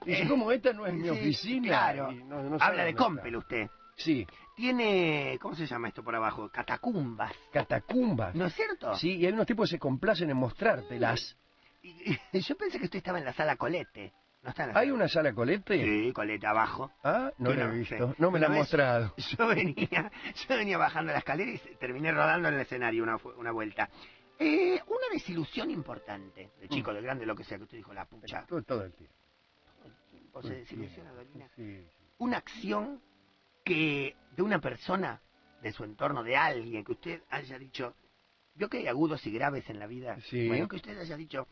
Dice, ¿cómo esta no es mi oficina? Claro. No Habla de Compel usted. Sí. Tiene, ¿cómo se llama esto por abajo? Catacumbas. Catacumbas. ¿No es cierto? Sí, y hay unos tipos que se complacen en mostrártelas. Yo pensé que usted estaba en la sala Colette. ¿No está en la ¿Hay sala? una sala Colette? Sí, Colette abajo. Ah, no Sí, la he no, visto. sí. No me la han Una vez mostrado. Yo venía bajando la escalera y terminé rodando en el escenario una vuelta. Una desilusión importante, de chico, de grande, lo que sea, que usted dijo, la pucha. Todo el tiempo. ¿O se desilusiona, Dolina? Sí. Una acción que de una persona, de su entorno, de alguien, que usted haya dicho, vio que hay agudos y graves en la vida. Sí. Bueno, que usted haya dicho,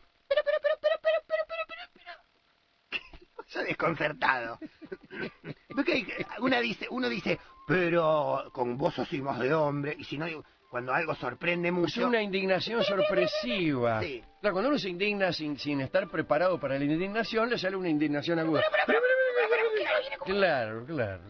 yo desconcertado. Porque uno dice, pero con vos sos más de hombre, y si no, cuando algo sorprende Es mucho... una indignación sorpresiva. Sí. Claro, cuando uno se indigna sin estar preparado para la indignación, le sale una indignación aguda. Claro.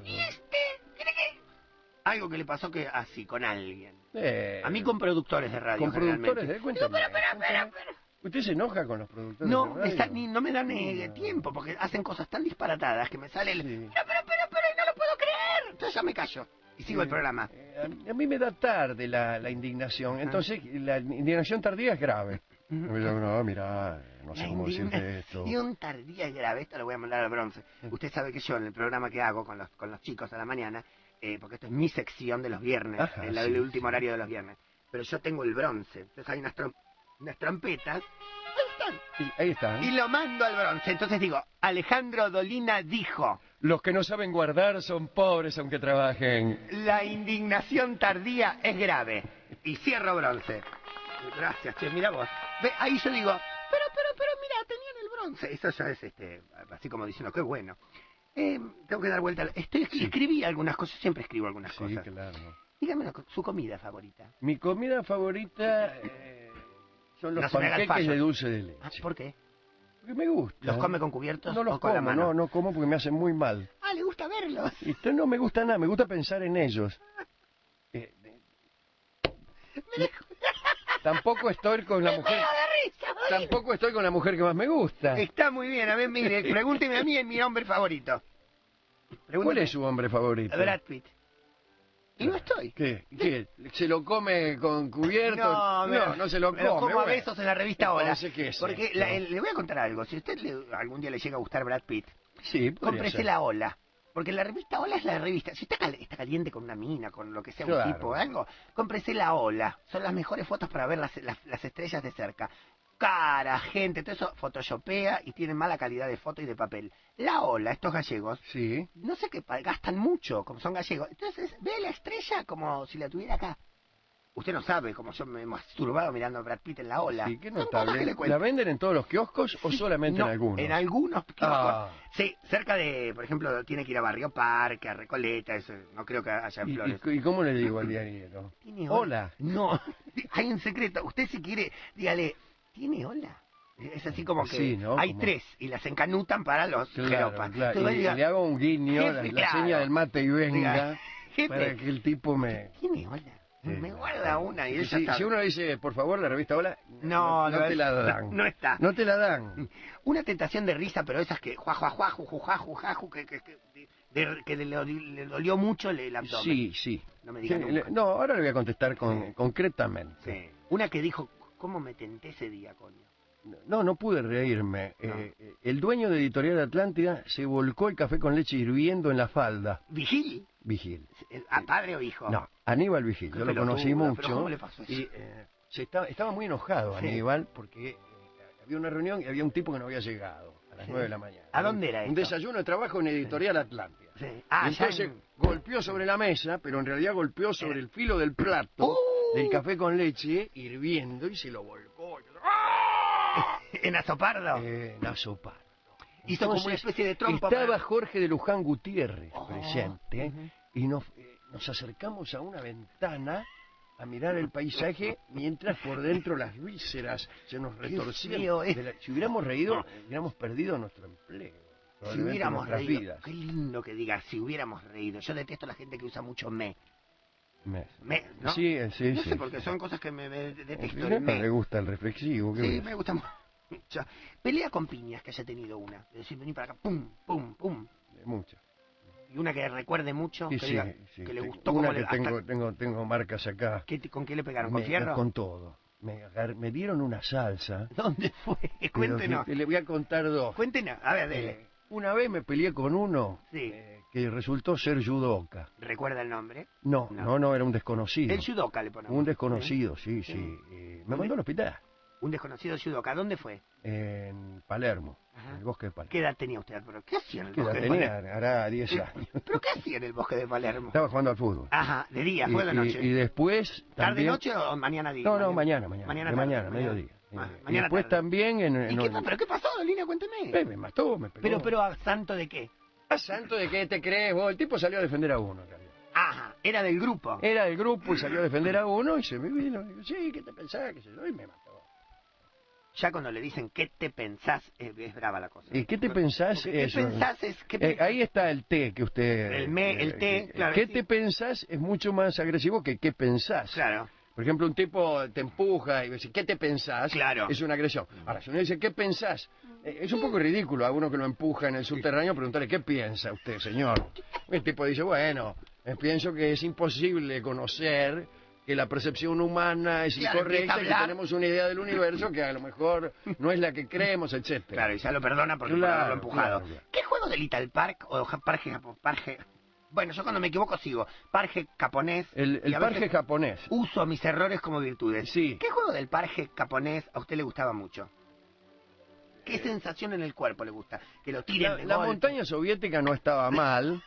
Algo que le pasó que así, con alguien. A A mí con productores de radio, con productores generalmente. de cuéntame. ¿Usted se enoja con los productores No, de radio? no me dan tiempo, porque hacen cosas tan disparatadas que me sale el... Sí. Pero, no lo puedo creer. Entonces ya me callo y sigo el programa. A mí me da tarde la indignación, entonces la indignación tardía es grave. No, mira, no sé cómo decirte esto. Indignación tardía y grave, esto lo voy a mandar al bronce. Usted sabe que yo en el programa que hago con los chicos a la mañana, porque esto es mi sección de los viernes, Ajá, el último horario de los viernes, pero yo tengo el bronce, entonces hay unas trompetas, ahí están, Sí, ahí está. y lo mando al bronce. Entonces digo, Alejandro Dolina dijo, Los que no saben guardar son pobres aunque trabajen. la indignación tardía es grave, y cierro bronce. Gracias, che, mira vos. Ve, ahí yo digo, pero mira, tenían el bronce. Eso ya es así como diciendo, qué bueno. Tengo que dar vuelta. Escribí algunas cosas, siempre escribo algunas Sí, cosas. claro. Dígame su comida favorita. Mi comida favorita son los No se me haga el panqueques fallo. de dulce de leche. Ah, ¿por qué? Porque me gusta. ¿Los come con cubiertos No los o con la como, mano? no como porque me hacen muy mal. Ah, le gusta verlos. Y esto no me gusta nada, me gusta pensar en ellos. Tampoco estoy con la mujer. Tampoco estoy con la mujer que más me gusta. Está muy bien, a ver, mire, pregúnteme a mí en mi hombre favorito. ¿Cuál es su hombre favorito? Brad Pitt. Y no estoy. ¿Qué? ¿Se lo come con cubierto? No se lo come. Me lo como a bueno. besos en la revista Hola. No sé qué es Porque esto. le voy a contar algo. Si a usted algún día le llega a gustar Brad Pitt, Sí, podría cómprese ser. la Hola. Porque la revista Hola es la revista. Si está caliente con una mina, con lo que sea, un Claro. tipo o algo, cómprese la Hola. Son las mejores fotos para ver las estrellas de cerca. Cara, gente, todo eso photoshopea y tienen mala calidad de foto y de papel. La Ola, estos gallegos, Sí. no sé qué, gastan mucho, como son gallegos. Entonces, ve la estrella como si la tuviera acá. Usted no sabe cómo yo me he masturbado mirando a Brad Pitt en la Ola. Sí, qué Son cosas que notable. le cuento. ¿La venden en todos los kioscos o Sí, solamente no, en algunos? En algunos kioscos. Ah. Sí, cerca de, por ejemplo, tiene que ir a Barrio Parque, a Recoleta, eso, no creo que haya en Flores. ¿Y cómo le digo al diario? ¿Tiene Hola. No, hay un secreto. Usted si quiere, dígale, ¿tiene hola? Es así como que Sí, ¿no? hay Como... 3 y las encanutan para los jeropas. Claro. Entonces, Y diga, le hago un guiño, jefe, la claro. seña del mate y venga, Diga, jefe, para que el tipo me... ¿tiene hola? Sí. Me guarda una y ella Si sabe. uno dice, por favor, la revista Hola, No te la dan. No está. No te la dan. Una tentación de risa, pero esas que que le dolió mucho el abdomen. Sí. No me diga nunca. No, ahora le voy a contestar concretamente. Sí. Una que dijo, ¿cómo me tenté ese día, coño? No pude reírme. No. El dueño de Editorial Atlántida se volcó el café con leche hirviendo en la falda. ¿Vigil? Vigil. ¿A padre o hijo? No, Aníbal Vigil. Qué Yo lo pelotudo, conocí pero mucho. ¿cómo le pasó eso? Y estaba muy enojado Sí. Aníbal porque había una reunión y había un tipo que no había llegado a las 9 de la mañana. ¿A dónde era Un esto? desayuno de trabajo en Editorial Atlántida. Sí. Y Ah, ya entonces golpeó sobre la mesa, pero en realidad golpeó sobre el filo del plato del café con leche hirviendo y se lo volcó. ¿En Azopardo? En Azopardo. Hizo como una especie de trompa. Estaba Jorge de Luján Gutiérrez Oh, presente y nos acercamos a una ventana a mirar el paisaje mientras por dentro las vísceras se nos retorcían. feo, Si hubiéramos reído, hubiéramos perdido nuestro empleo. Si probablemente hubiéramos nuestras reído. vidas. Qué lindo que diga, si hubiéramos reído. Yo detesto a la gente que usa mucho me. ¿No? Sí, No sé, porque son cosas que me detesto. No le gusta el reflexivo. ¿qué Sí, ves? me gusta mucho. Pelea con piñas que haya tenido una. Es decir, vení para acá, pum, pum, pum. Muchas. Y una que recuerde mucho, Sí, que sí, diga, sí. que le gustó Una como que le... hasta- tengo marcas acá. ¿Con qué le pegaron? ¿Con fierro? Con todo. Me dieron una salsa. ¿Dónde fue? Pero Cuéntenos. le voy a contar dos. Cuéntenos. A ver, dele. Una vez me peleé con uno Sí. que resultó ser judoka. ¿Recuerda el nombre? No, era un desconocido. El judoka le ponemos. Un desconocido, sí. Sí. Me mandó al hospital. Un desconocido judoka. ¿Dónde fue? En Palermo, Ajá. en el bosque de Palermo. ¿Qué edad tenía usted? ¿Pero qué hacía en el ¿Qué edad bosque de tenía? Palermo? Hará 10 años. ¿Pero qué hacía en el bosque de Palermo? Estaba jugando al fútbol. Ajá, de día, fue de noche. Y después ¿Tarde, también... noche o mañana día? No, mañana. Mañana De tarde, mañana, mediodía. Ah, Y mañana después tarde. también ¿Pero qué pasó, Dolina? Cuénteme. Me mató, me pegó. Pero, ¿a santo de qué? ¿A santo de qué te crees vos? El tipo salió a defender a uno, en realidad. Ajá, era del grupo. Era del grupo y salió a defender a uno y se me vino. Y digo, sí, ¿qué te pensás? ¿Qué sé yo? Y me mató. Ya cuando le dicen ¿qué te pensás? Es brava la cosa. ¿Y qué te pensás? ¿Qué Eso? pensás es? Ahí está el té que usted... El té, claro. ¿Qué sí. te pensás? Es mucho más agresivo que qué pensás. Claro. Por ejemplo, un tipo te empuja y dice, ¿qué te pensás? Claro. Es una agresión. Ahora, si uno dice, ¿qué pensás? Es un poco ridículo a uno que lo empuja en el subterráneo preguntarle, ¿qué piensa usted, señor? El tipo dice, bueno, pienso que es imposible conocer que la percepción humana es Claro, incorrecta y que empieza a hablar. tenemos una idea del universo que a lo mejor no es la que creemos, etcétera. Claro, y ya lo perdona porque por Claro, haberlo empujado. claro. ¿Qué juego de Little Park o Parque? Bueno, yo cuando me equivoco sigo. Parque japonés. El y a parje veces japonés. uso mis errores como virtudes. Sí. ¿Qué juego del parque japonés a usted le gustaba mucho? ¿Qué sensación en el cuerpo le gusta? Que lo tiren de La golpe. montaña soviética no estaba mal,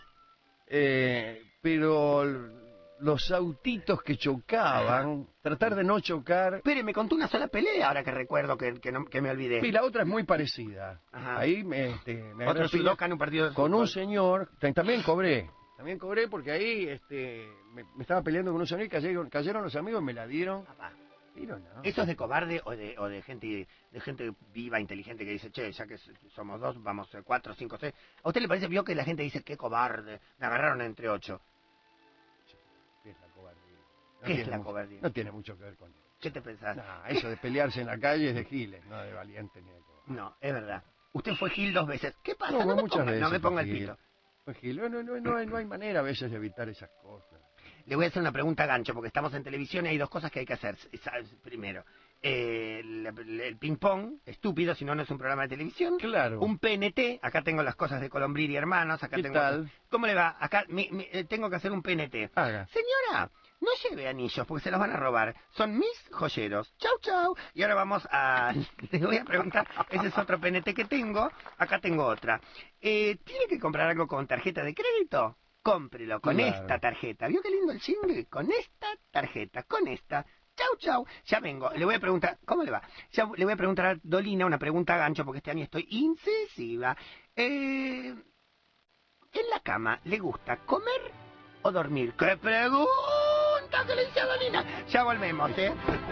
pero los autitos que chocaban, tratar de no chocar... Espere, me contó una sola pelea ahora que recuerdo que me olvidé. Y la otra es muy parecida. Ajá. Ahí me Otro agarré judoka en un partido de con fútbol. un señor, también cobré porque ahí me estaba peleando con un señor y cayeron los amigos y me la dieron. Papá. Pero no. ¿Eso es de cobarde o de gente viva, inteligente que dice, che, ya que somos dos, vamos 4, 5, 6? ¿A usted le parece vio que la gente dice, qué cobarde, me agarraron entre 8? ¿Qué es la cobardía? ¿Qué es la cobardía? No tiene mucho que ver con eso. ¿Qué te pensás? No, eso de pelearse en la calle es de giles, no de valiente ni de cobarde. No, es verdad. Usted fue Gil 2 veces. ¿Qué pasa? No, me muchas veces no me fue ponga el Gil. pito. Pues Gil, no hay manera a veces de evitar esas cosas. Le voy a hacer una pregunta a gancho, porque estamos en televisión y hay dos cosas que hay que hacer. Primero, el ping-pong, estúpido, si no, no es un programa de televisión. Claro. Un PNT, acá tengo las cosas de Colombrir y Hermanos, acá ¿Qué tengo... tal? ¿Cómo le va? Acá tengo que hacer un PNT. Haga. Señora, no lleve anillos porque se los van a robar. Son mis joyeros. Chau, chau. Y ahora vamos a... Le voy a preguntar, ese es otro PNT que tengo. Acá tengo otra. ¿Tiene que comprar algo con tarjeta de crédito? Cómprelo con Claro. esta tarjeta. ¿Vio qué lindo el jingle? Con esta tarjeta, con esta. Chau, chau. Ya vengo. Le voy a preguntar, ¿cómo le va? Ya le voy a preguntar a Dolina una pregunta a gancho porque este año estoy incisiva. En la cama, ¿le gusta comer o dormir? ¡Qué pregunta que le hice a Dolina! Ya volvemos, ¿eh?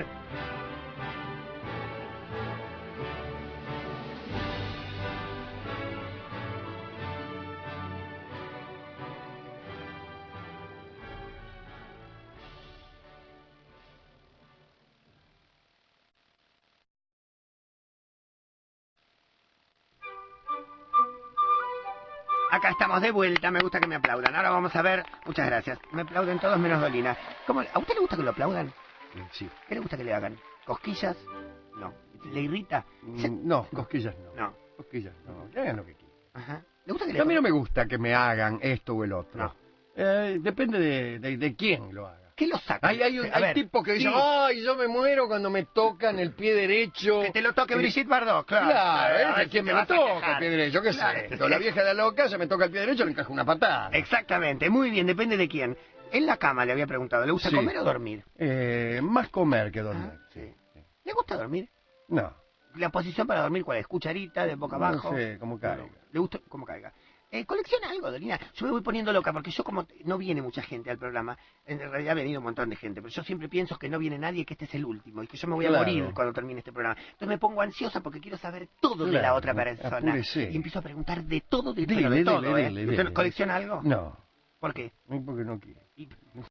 Acá estamos de vuelta, me gusta que me aplaudan. Ahora vamos a ver, muchas gracias. Me aplauden todos menos Dolina. ¿A usted le gusta que lo aplaudan? Sí. ¿Qué le gusta que le hagan? ¿Cosquillas? No. ¿Le irrita? No, cosquillas no. No. Cosquillas no. Que hagan lo que quieran. Ajá. ¿Le gusta que le A mí no hagan? me gusta que me hagan esto o el otro. No. Depende de quién lo haga. ¿Qué lo saca? Hay tipos que dicen, sí, ¡ay, yo me muero cuando me tocan el pie derecho! que te lo toque Brigitte Bardot, claro. Claro, A es quien me te lo vas a toca quejar. el pie derecho, ¿qué Claro. sé? La vieja de la loca se me toca el pie derecho, le encaja una patada. Exactamente, muy bien, depende de quién. En la cama le había preguntado, ¿le gusta Sí. comer o dormir? Más comer que dormir. Ah, sí. ¿Le gusta dormir? No, ¿La posición para dormir cuál es? ¿Cucharita, de boca abajo? no sé, como caiga. ¿Le gusta cómo caiga? ¿Colecciona algo, Dolina? Yo me voy poniendo loca porque yo como no viene mucha gente al programa, en realidad ha venido un montón de gente, pero yo siempre pienso que no viene nadie, que este es el último y que yo me voy a Claro. morir cuando termine este programa. Entonces me pongo ansiosa porque quiero saber todo de la Claro, otra persona. apúrese. Y empiezo a preguntar de todo, Dele, pero de todo, dele, ¿eh? dele, ¿Usted dele. colecciona algo? No, ¿Por qué? porque no quiero. Y-